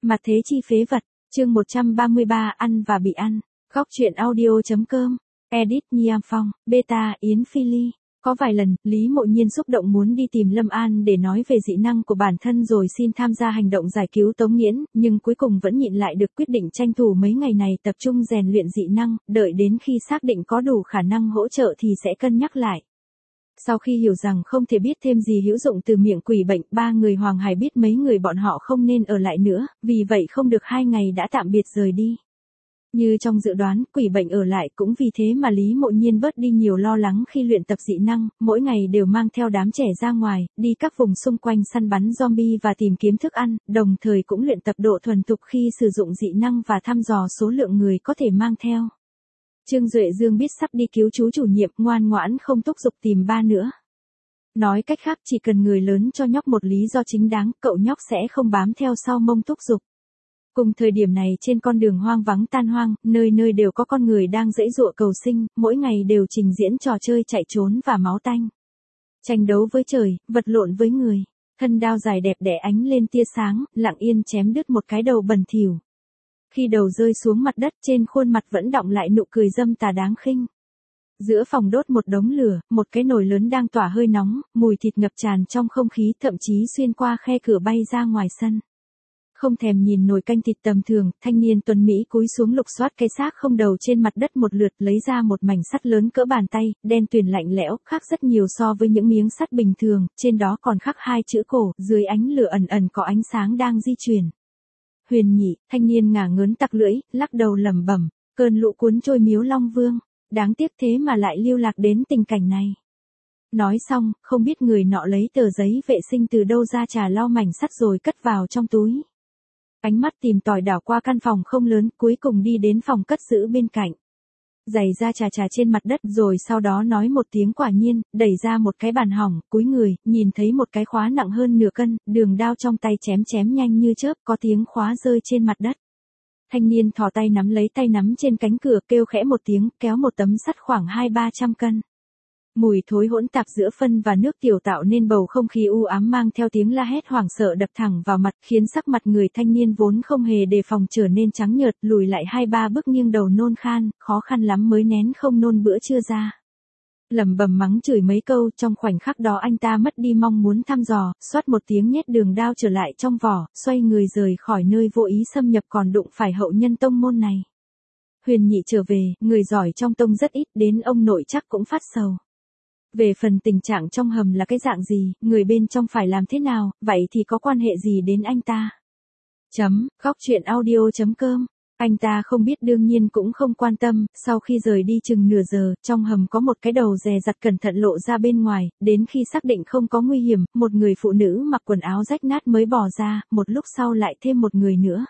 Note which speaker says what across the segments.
Speaker 1: Mặt thế chi phế vật, chương 133 ăn và bị ăn. Góc truyện audio.com. Edit Nhiam Phong, Beta Yến Phi Ly. Có vài lần, Lý Mộ Nhiên xúc động muốn đi tìm Lâm An để nói về dị năng của bản thân rồi xin tham gia hành động giải cứu Tống Nghiễn, nhưng cuối cùng vẫn nhịn lại được quyết định tranh thủ mấy ngày này tập trung rèn luyện dị năng, đợi đến khi xác định có đủ khả năng hỗ trợ thì sẽ cân nhắc lại. Sau khi hiểu rằng không thể biết thêm gì hữu dụng từ miệng quỷ bệnh, ba người Hoàng Hải biết mấy người bọn họ không nên ở lại nữa, vì vậy không được 2 ngày đã tạm biệt rời đi. Như trong dự đoán, quỷ bệnh ở lại cũng vì thế mà Lý Mộ Nhiên bớt đi nhiều lo lắng khi luyện tập dị năng, mỗi ngày đều mang theo đám trẻ ra ngoài, đi các vùng xung quanh săn bắn zombie và tìm kiếm thức ăn, đồng thời cũng luyện tập độ thuần thục khi sử dụng dị năng và thăm dò số lượng người có thể mang theo. Trương Duệ Dương biết sắp đi cứu chú chủ nhiệm, ngoan ngoãn không thúc giục tìm ba nữa. Nói cách khác, chỉ cần người lớn cho nhóc một lý do chính đáng, cậu nhóc sẽ không bám theo sau mông thúc giục. Cùng thời điểm này trên con đường hoang vắng tan hoang, nơi nơi đều có con người đang giãy giụa cầu sinh, mỗi ngày đều trình diễn trò chơi chạy trốn và máu tanh. Tranh đấu với trời, vật lộn với người, thân đao dài đẹp đẽ ánh lên tia sáng, lặng yên chém đứt một cái đầu bẩn thỉu. Khi đầu rơi xuống mặt đất, trên khuôn mặt vẫn đọng lại nụ cười dâm tà đáng khinh. Giữa phòng đốt một đống lửa, một cái nồi lớn đang tỏa hơi nóng, mùi thịt ngập tràn trong không khí, thậm chí xuyên qua khe cửa bay ra ngoài sân. Không thèm nhìn nồi canh thịt tầm thường, thanh niên tuấn Mỹ cúi xuống lục soát cái xác không đầu trên mặt đất một lượt, lấy ra một mảnh sắt lớn cỡ bàn tay, đen tuyền lạnh lẽo, khác rất nhiều so với những miếng sắt bình thường, trên đó còn khắc 2 chữ cổ, dưới ánh lửa ẩn ẩn có ánh sáng đang di chuyển. Huyền Nhị, thanh niên ngả ngớn tặc lưỡi, lắc đầu lẩm bẩm, cơn lũ cuốn trôi Miếu Long Vương, đáng tiếc thế mà lại lưu lạc đến tình cảnh này. Nói xong, không biết người nọ lấy tờ giấy vệ sinh từ đâu ra, trà lau mảnh sắt rồi cất vào trong túi. Ánh mắt tìm tòi đảo qua căn phòng không lớn, cuối cùng đi đến phòng cất giữ bên cạnh. Giày ra trà trên mặt đất rồi sau đó nói một tiếng quả nhiên, đẩy ra một cái bàn hỏng, cúi người, nhìn thấy một cái khóa nặng hơn nửa cân, đường đao trong tay chém nhanh như chớp, có tiếng khóa rơi trên mặt đất. Thanh niên thò tay nắm lấy tay nắm trên cánh cửa, kêu khẽ một tiếng, kéo một tấm sắt khoảng 200-300 cân. Mùi thối hỗn tạp giữa phân và nước tiểu tạo nên bầu không khí u ám, mang theo tiếng la hét hoảng sợ đập thẳng vào mặt, khiến sắc mặt người thanh niên vốn không hề đề phòng trở nên trắng nhợt, lùi lại 2-3 bước nghiêng đầu nôn khan, khó khăn lắm mới nén không nôn bữa trưa ra. Lẩm bẩm mắng chửi mấy câu, trong khoảnh khắc đó anh ta mất đi mong muốn thăm dò, xoát một tiếng nhét đường đao trở lại trong vỏ, xoay người rời khỏi nơi vô ý xâm nhập còn đụng phải hậu nhân tông môn này. Huyền Nhị trở về, người giỏi trong tông rất ít, đến ông nội chắc cũng phát sầu. Về phần tình trạng trong hầm là cái dạng gì, người bên trong phải làm thế nào, vậy thì có quan hệ gì đến anh ta? Góc truyện audio.com. Anh ta không biết, đương nhiên cũng không quan tâm, sau khi rời đi chừng nửa giờ, trong hầm có một cái đầu dè dặt cẩn thận lộ ra bên ngoài, đến khi xác định không có nguy hiểm, một người phụ nữ mặc quần áo rách nát mới bỏ ra, một lúc sau lại thêm một người nữa.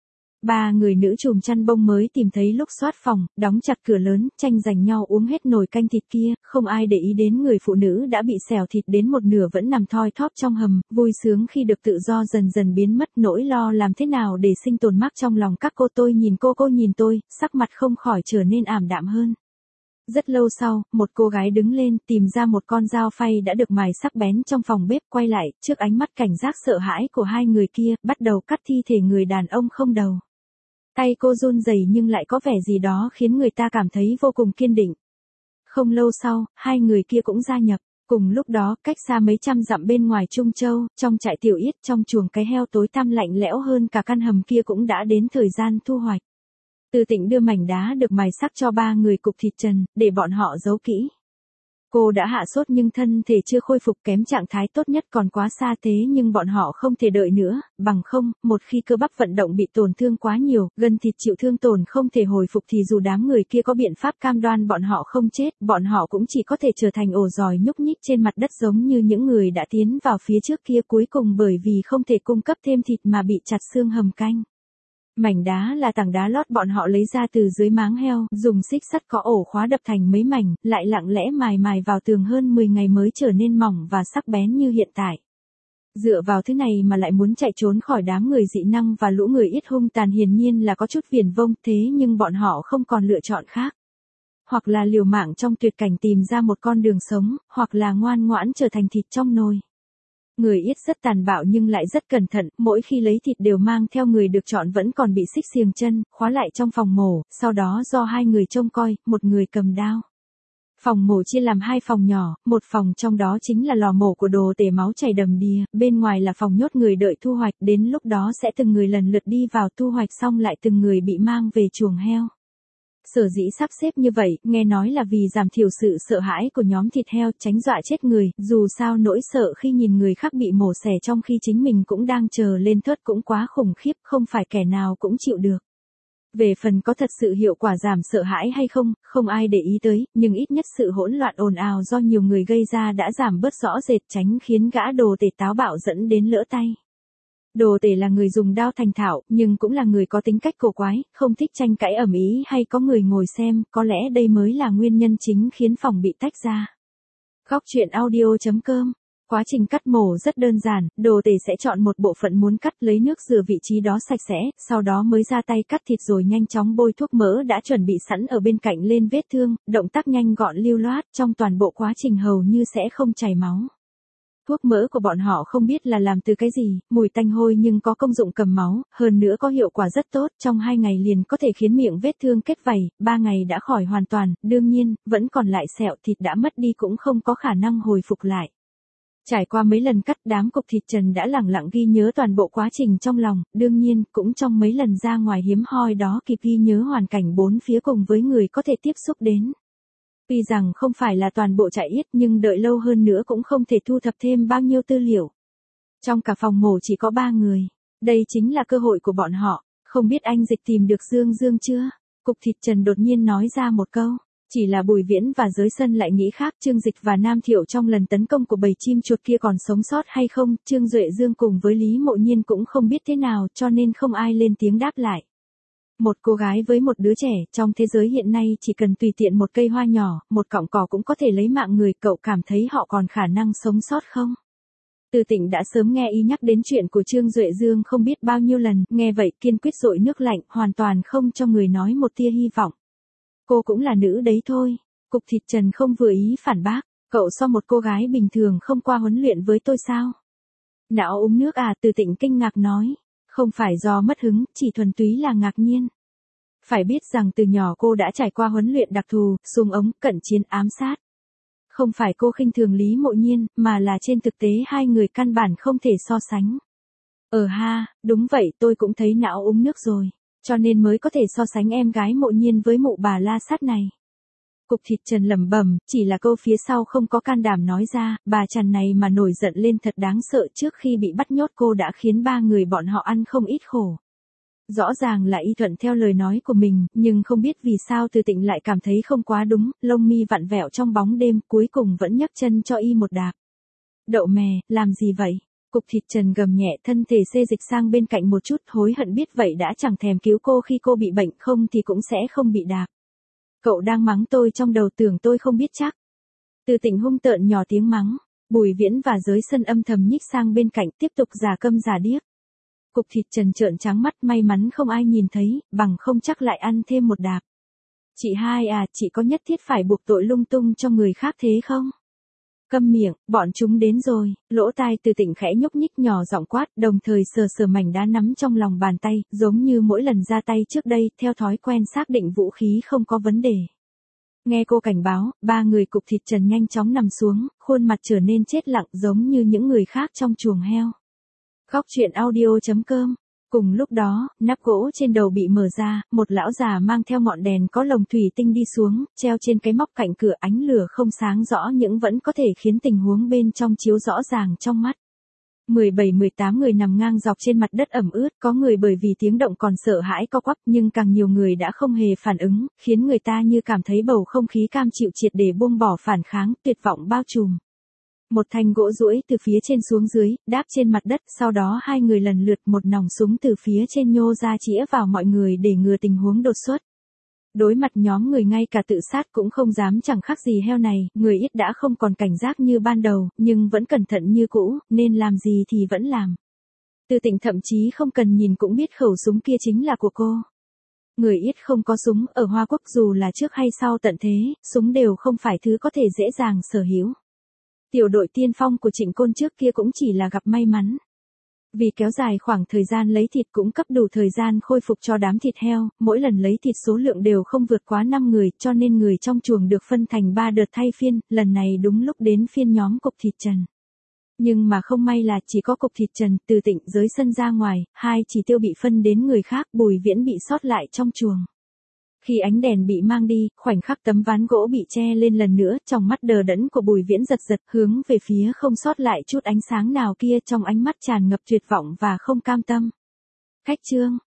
Speaker 1: 3 người nữ trùm chăn bông mới tìm thấy lúc soát phòng, đóng chặt cửa lớn, tranh giành nhau uống hết nồi canh thịt kia, không ai để ý đến người phụ nữ đã bị xẻo thịt đến một nửa vẫn nằm thoi thóp trong hầm, vui sướng khi được tự do dần dần biến mất, nỗi lo làm thế nào để sinh tồn mắc trong lòng các cô. Tôi nhìn cô nhìn tôi, sắc mặt không khỏi trở nên ảm đạm hơn. Rất lâu sau, một cô gái đứng lên, tìm ra một con dao phay đã được mài sắc bén trong phòng bếp, quay lại, trước ánh mắt cảnh giác sợ hãi của 2 người kia, bắt đầu cắt thi thể người đàn ông không đầu. Tay cô run rẩy nhưng lại có vẻ gì đó khiến người ta cảm thấy vô cùng kiên định. Không lâu sau, 2 người kia cũng gia nhập. Cùng lúc đó, cách xa mấy trăm dặm bên ngoài Trung Châu, trong trại Tiểu Yết, trong chuồng cái heo tối tăm lạnh lẽo hơn cả căn hầm kia cũng đã đến thời gian thu hoạch. Từ Tịnh đưa mảnh đá được mài sắc cho 3 người cục thịt trần, để bọn họ giấu kỹ. Cô đã hạ sốt nhưng thân thể chưa khôi phục, kém trạng thái tốt nhất còn quá xa, thế nhưng bọn họ không thể đợi nữa, bằng không, một khi cơ bắp vận động bị tổn thương quá nhiều, gân thịt chịu thương tổn không thể hồi phục thì dù đám người kia có biện pháp cam đoan bọn họ không chết, bọn họ cũng chỉ có thể trở thành ổ giòi nhúc nhích trên mặt đất giống như những người đã tiến vào phía trước kia, cuối cùng bởi vì không thể cung cấp thêm thịt mà bị chặt xương hầm canh. Mảnh đá là tảng đá lót bọn họ lấy ra từ dưới máng heo, dùng xích sắt có ổ khóa đập thành mấy mảnh, lại lặng lẽ mài vào tường hơn 10 ngày mới trở nên mỏng và sắc bén như hiện tại. Dựa vào thứ này mà lại muốn chạy trốn khỏi đám người dị năng và lũ người ít hung tàn hiển nhiên là có chút viển vông, thế nhưng bọn họ không còn lựa chọn khác. Hoặc là liều mạng trong tuyệt cảnh tìm ra một con đường sống, hoặc là ngoan ngoãn trở thành thịt trong nồi. Người Yết rất tàn bạo nhưng lại rất cẩn thận, mỗi khi lấy thịt đều mang theo người được chọn vẫn còn bị xích xiềng chân, khóa lại trong phòng mổ, sau đó do hai người trông coi, một người cầm đao. Phòng mổ chia làm hai phòng nhỏ, một phòng trong đó chính là lò mổ của Đồ Tể máu chảy đầm đìa, bên ngoài là phòng nhốt người đợi thu hoạch, đến lúc đó sẽ từng người lần lượt đi vào thu hoạch xong lại từng người bị mang về chuồng heo. Sở dĩ sắp xếp như vậy, nghe nói là vì giảm thiểu sự sợ hãi của nhóm thịt heo, tránh dọa chết người, dù sao nỗi sợ khi nhìn người khác bị mổ xẻ trong khi chính mình cũng đang chờ lên thớt cũng quá khủng khiếp, không phải kẻ nào cũng chịu được. Về phần có thật sự hiệu quả giảm sợ hãi hay không, không ai để ý tới, nhưng ít nhất sự hỗn loạn ồn ào do nhiều người gây ra đã giảm bớt rõ rệt, tránh khiến gã Đồ Tể táo bạo dẫn đến lỡ tay. Đồ Tể là người dùng đao thành thạo, nhưng cũng là người có tính cách cổ quái, không thích tranh cãi ầm ĩ hay có người ngồi xem, có lẽ đây mới là nguyên nhân chính khiến phòng bị tách ra. Góc truyện audio.com. Quá trình cắt mổ rất đơn giản, Đồ Tể sẽ chọn một bộ phận muốn cắt, lấy nước rửa vị trí đó sạch sẽ, sau đó mới ra tay cắt thịt rồi nhanh chóng bôi thuốc mỡ đã chuẩn bị sẵn ở bên cạnh lên vết thương, động tác nhanh gọn lưu loát, trong toàn bộ quá trình hầu như sẽ không chảy máu. Thuốc mỡ của bọn họ không biết là làm từ cái gì, mùi tanh hôi nhưng có công dụng cầm máu, hơn nữa có hiệu quả rất tốt, trong 2 ngày liền có thể khiến miệng vết thương kết vảy, 3 ngày đã khỏi hoàn toàn, đương nhiên, vẫn còn lại sẹo thịt đã mất đi cũng không có khả năng hồi phục lại. Trải qua mấy lần cắt, đám cục thịt trần đã lẳng lặng ghi nhớ toàn bộ quá trình trong lòng, đương nhiên, cũng trong mấy lần ra ngoài hiếm hoi đó kịp ghi nhớ hoàn cảnh bốn phía cùng với người có thể tiếp xúc đến. Tuy rằng không phải là toàn bộ trại Yết nhưng đợi lâu hơn nữa cũng không thể thu thập thêm bao nhiêu tư liệu. Trong cả phòng mổ chỉ có 3 người. Đây chính là cơ hội của bọn họ. Không biết anh Dịch tìm được Dương Dương chưa? Cục thịt trần đột nhiên nói ra một câu. Chỉ là Bùi Viễn và Giới Sân lại nghĩ khác, Trương Dịch và Nam Thiệu trong lần tấn công của bầy chim chuột kia còn sống sót hay không, Trương Duệ Dương cùng với Lý Mộ Nhiên cũng không biết thế nào cho nên không ai lên tiếng đáp lại. Một cô gái với một đứa trẻ, trong thế giới hiện nay chỉ cần tùy tiện một cây hoa nhỏ, một cọng cỏ cũng có thể lấy mạng người, cậu cảm thấy họ còn khả năng sống sót không? Từ Tịnh đã sớm nghe y nhắc đến chuyện của Trương Duệ Dương không biết bao nhiêu lần, nghe vậy kiên quyết dội nước lạnh, hoàn toàn không cho người nói một tia hy vọng. Cô cũng là nữ đấy thôi. Cục thịt trần không vừa ý phản bác, cậu so một cô gái bình thường không qua huấn luyện với tôi sao? Não uống nước à? Từ Tịnh kinh ngạc nói. Không phải do mất hứng, chỉ thuần túy là ngạc nhiên. Phải biết rằng từ nhỏ cô đã trải qua huấn luyện đặc thù, xung ống, cận chiến, ám sát. Không phải cô khinh thường Lý Mộ Nhiên, mà là trên thực tế hai người căn bản không thể so sánh. Ha, đúng vậy, tôi cũng thấy não uống nước rồi. Cho nên mới có thể so sánh em gái Mộ Nhiên với mụ bà la sát này. Cục thịt trần lẩm bẩm, chỉ là câu phía sau không có can đảm nói ra, bà Trần này mà nổi giận lên thật đáng sợ, trước khi bị bắt nhốt cô đã khiến 3 người bọn họ ăn không ít khổ. Rõ ràng là y thuận theo lời nói của mình, nhưng không biết vì sao Từ Tịnh lại cảm thấy không quá đúng, lông mi vặn vẹo trong bóng đêm, cuối cùng vẫn nhấc chân cho y một đạp. Đậu mè, làm gì vậy? Cục thịt trần gầm nhẹ, thân thể xê dịch sang bên cạnh một chút, hối hận biết vậy đã chẳng thèm cứu cô khi cô bị bệnh, không thì cũng sẽ không bị đạp. Cậu đang mắng tôi trong đầu, tưởng tôi không biết chắc. Từ Tịnh hung tợn nhỏ tiếng mắng. Bùi Viễn và Giới Sân âm thầm nhích sang bên cạnh, tiếp tục giả câm giả điếc. Cục thịt trần trợn trắng mắt, may mắn không ai nhìn thấy, bằng không chắc lại ăn thêm một đạp. Chị hai à, chị có nhất thiết phải buộc tội lung tung cho người khác thế không? Câm miệng, bọn chúng đến rồi. Lỗ tai Từ Tịnh khẽ nhúc nhích nhỏ giọng quát, đồng thời sờ sờ mảnh đá nắm trong lòng bàn tay, giống như mỗi lần ra tay trước đây, theo thói quen xác định vũ khí không có vấn đề. Nghe cô cảnh báo, 3 người cục thịt trần nhanh chóng nằm xuống, khuôn mặt trở nên chết lặng giống như những người khác trong chuồng heo. Góc truyện audio.com. Cùng lúc đó, nắp gỗ trên đầu bị mở ra, một lão già mang theo ngọn đèn có lồng thủy tinh đi xuống, treo trên cái móc cạnh cửa, ánh lửa không sáng rõ nhưng vẫn có thể khiến tình huống bên trong chiếu rõ ràng trong mắt. 17-18 người nằm ngang dọc trên mặt đất ẩm ướt, có người bởi vì tiếng động còn sợ hãi co quắp, nhưng càng nhiều người đã không hề phản ứng, khiến người ta như cảm thấy bầu không khí cam chịu triệt để buông bỏ phản kháng, tuyệt vọng bao trùm. Một thanh gỗ duỗi từ phía trên xuống dưới, đáp trên mặt đất, sau đó 2 người lần lượt một nòng súng từ phía trên nhô ra chĩa vào mọi người để ngừa tình huống đột xuất. Đối mặt nhóm người ngay cả tự sát cũng không dám chẳng khác gì heo này, người ít đã không còn cảnh giác như ban đầu, nhưng vẫn cẩn thận như cũ, nên làm gì thì vẫn làm. Từ Tịnh thậm chí không cần nhìn cũng biết khẩu súng kia chính là của cô. Người ít không có súng, ở Hoa Quốc dù là trước hay sau tận thế, súng đều không phải thứ có thể dễ dàng sở hữu. Tiểu đội tiên phong của Trịnh Côn trước kia cũng chỉ là gặp may mắn. Vì kéo dài khoảng thời gian lấy thịt cũng cấp đủ thời gian khôi phục cho đám thịt heo, mỗi lần lấy thịt số lượng đều không vượt quá 5 người, cho nên người trong chuồng được phân thành 3 đợt thay phiên, lần này đúng lúc đến phiên nhóm Cục Thịt Trần. Nhưng mà không may là chỉ có Cục Thịt Trần, Từ Tịnh giới sân ra ngoài, 2 chỉ tiêu bị phân đến người khác, Bùi Viễn bị sót lại trong chuồng. Khi ánh đèn bị mang đi, khoảnh khắc tấm ván gỗ bị che lên lần nữa, trong mắt đờ đẫn của Bùi Viễn giật giật hướng về phía không sót lại chút ánh sáng nào kia, trong ánh mắt tràn ngập tuyệt vọng và không cam tâm. Khách trương,